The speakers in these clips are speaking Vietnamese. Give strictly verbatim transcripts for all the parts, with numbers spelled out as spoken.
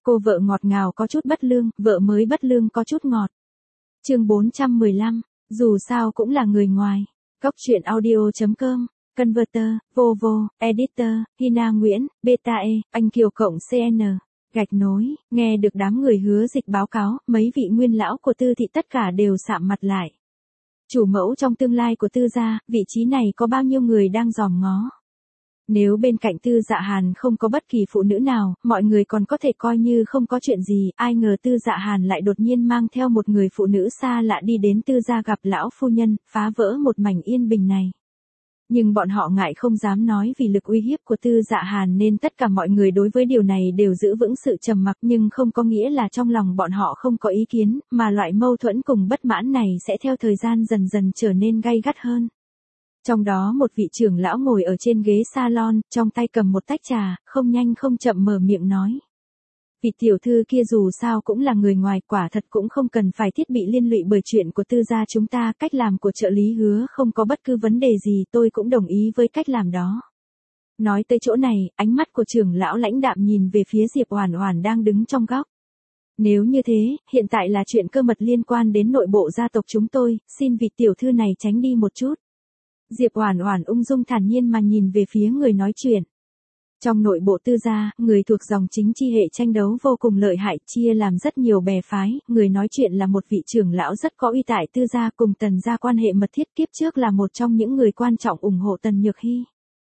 Cô vợ ngọt ngào có chút bất lương, vợ mới bất lương có chút ngọt. Chương bốn trăm mười lăm, dù sao cũng là người ngoài. Góc truyện audio chấm com, Converter, Vovo, Editor, Hina Nguyễn, Beta E, Anh Kiều cộng xê en. Gạch nối, nghe được đám người Hứa Dịch báo cáo, mấy vị nguyên lão của Tư thị tất cả đều sạm mặt lại. Chủ mẫu trong tương lai của Tư gia, vị trí này có bao nhiêu người đang dòm ngó. Nếu bên cạnh Tư Dạ Hàn không có bất kỳ phụ nữ nào, mọi người còn có thể coi như không có chuyện gì, ai ngờ Tư Dạ Hàn lại đột nhiên mang theo một người phụ nữ xa lạ đi đến Tư gia gặp lão phu nhân, phá vỡ một mảnh yên bình này. Nhưng bọn họ ngại không dám nói vì lực uy hiếp của Tư Dạ Hàn nên tất cả mọi người đối với điều này đều giữ vững sự trầm mặc, nhưng không có nghĩa là trong lòng bọn họ không có ý kiến, mà loại mâu thuẫn cùng bất mãn này sẽ theo thời gian dần dần trở nên gay gắt hơn. Trong đó một vị trưởng lão ngồi ở trên ghế salon, trong tay cầm một tách trà, không nhanh không chậm mở miệng nói. Vị tiểu thư kia dù sao cũng là người ngoài, quả thật cũng không cần phải thiết bị liên lụy bởi chuyện của Tư gia chúng ta, cách làm của trợ lý Hứa không có bất cứ vấn đề gì, tôi cũng đồng ý với cách làm đó. Nói tới chỗ này, ánh mắt của trưởng lão lãnh đạm nhìn về phía Diệp Oản Oản đang đứng trong góc. Nếu như thế, hiện tại là chuyện cơ mật liên quan đến nội bộ gia tộc chúng tôi, xin vị tiểu thư này tránh đi một chút. Diệp Oản Oản ung dung thản nhiên mà nhìn về phía người nói chuyện. Trong nội bộ Tư gia, người thuộc dòng chính chi hệ tranh đấu vô cùng lợi hại, chia làm rất nhiều bè phái, người nói chuyện là một vị trưởng lão rất có uy tại Tư gia, cùng Tần gia quan hệ mật thiết, kiếp trước là một trong những người quan trọng ủng hộ Tần Nhược Hi.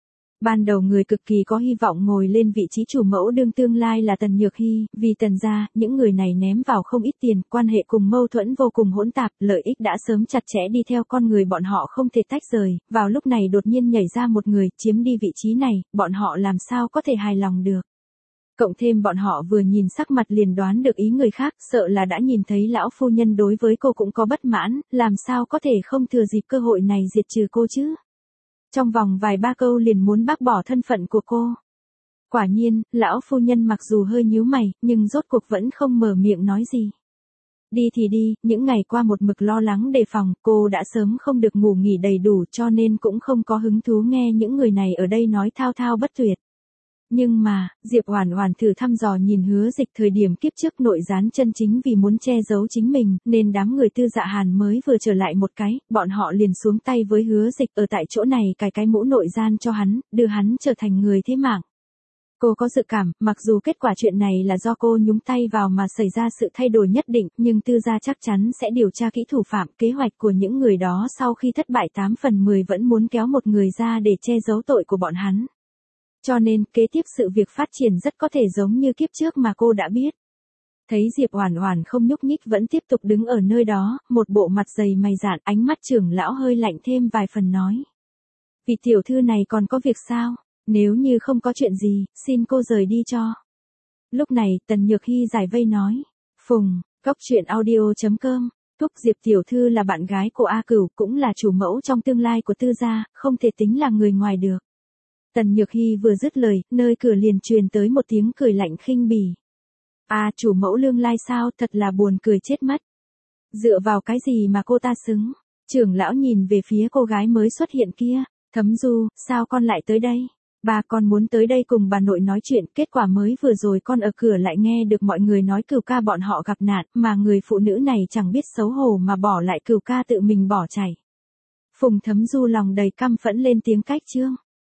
Ban đầu người cực kỳ có hy vọng ngồi lên vị trí chủ mẫu đương tương lai là Tần Nhược Hi, vì Tần gia, những người này ném vào không ít tiền, quan hệ cùng mâu thuẫn vô cùng hỗn tạp, lợi ích đã sớm chặt chẽ đi theo con người bọn họ không thể tách rời, vào lúc này đột nhiên nhảy ra một người, chiếm đi vị trí này, bọn họ làm sao có thể hài lòng được. Cộng thêm bọn họ vừa nhìn sắc mặt liền đoán được ý người khác, sợ là đã nhìn thấy lão phu nhân đối với cô cũng có bất mãn, làm sao có thể không thừa dịp cơ hội này diệt trừ cô chứ. Trong vòng vài ba câu liền muốn bác bỏ thân phận của cô. Quả nhiên, lão phu nhân mặc dù hơi nhíu mày, nhưng rốt cuộc vẫn không mở miệng nói gì. Đi thì đi, những ngày qua một mực lo lắng đề phòng, cô đã sớm không được ngủ nghỉ đầy đủ cho nên cũng không có hứng thú nghe những người này ở đây nói thao thao bất tuyệt. Nhưng mà, Diệp Oản Oản thử thăm dò nhìn Hứa Dịch thời điểm kiếp trước nội gián chân chính vì muốn che giấu chính mình, nên đám người Tư Dạ Hàn mới vừa trở lại một cái, bọn họ liền xuống tay với Hứa Dịch ở tại chỗ này cài cái mũ nội gian cho hắn, đưa hắn trở thành người thế mạng. Cô có dự cảm, mặc dù kết quả chuyện này là do cô nhúng tay vào mà xảy ra sự thay đổi nhất định, nhưng Tư gia chắc chắn sẽ điều tra kỹ thủ phạm, kế hoạch của những người đó sau khi thất bại tám phần mười vẫn muốn kéo một người ra để che giấu tội của bọn hắn. Cho nên, kế tiếp sự việc phát triển rất có thể giống như kiếp trước mà cô đã biết. Thấy Diệp Oản Oản không nhúc nhích vẫn tiếp tục đứng ở nơi đó, một bộ mặt dày mày dạn, ánh mắt trưởng lão hơi lạnh thêm vài phần nói. Vị tiểu thư này còn có việc sao? Nếu như không có chuyện gì, xin cô rời đi cho. Lúc này, Tần Nhược Hi giải vây nói. Phùng, góc truyện audio chấm com, thúc Diệp tiểu thư là bạn gái của A Cửu, cũng là chủ mẫu trong tương lai của Tư gia, không thể tính là người ngoài được. Tần Nhược Hi vừa dứt lời, nơi cửa liền truyền tới một tiếng cười lạnh khinh bỉ. À, chủ mẫu lương lai sao, thật là buồn cười chết mất. Dựa vào cái gì mà cô ta xứng? Trưởng lão nhìn về phía cô gái mới xuất hiện kia. Thấm Du, sao con lại tới đây? Bà con muốn tới đây cùng bà nội nói chuyện, kết quả mới vừa rồi con ở cửa lại nghe được mọi người nói Cửu ca bọn họ gặp nạn, mà người phụ nữ này chẳng biết xấu hổ mà bỏ lại Cửu ca tự mình bỏ chạy. Phùng Thấm Du lòng đầy căm phẫn lên tiếng cách chương.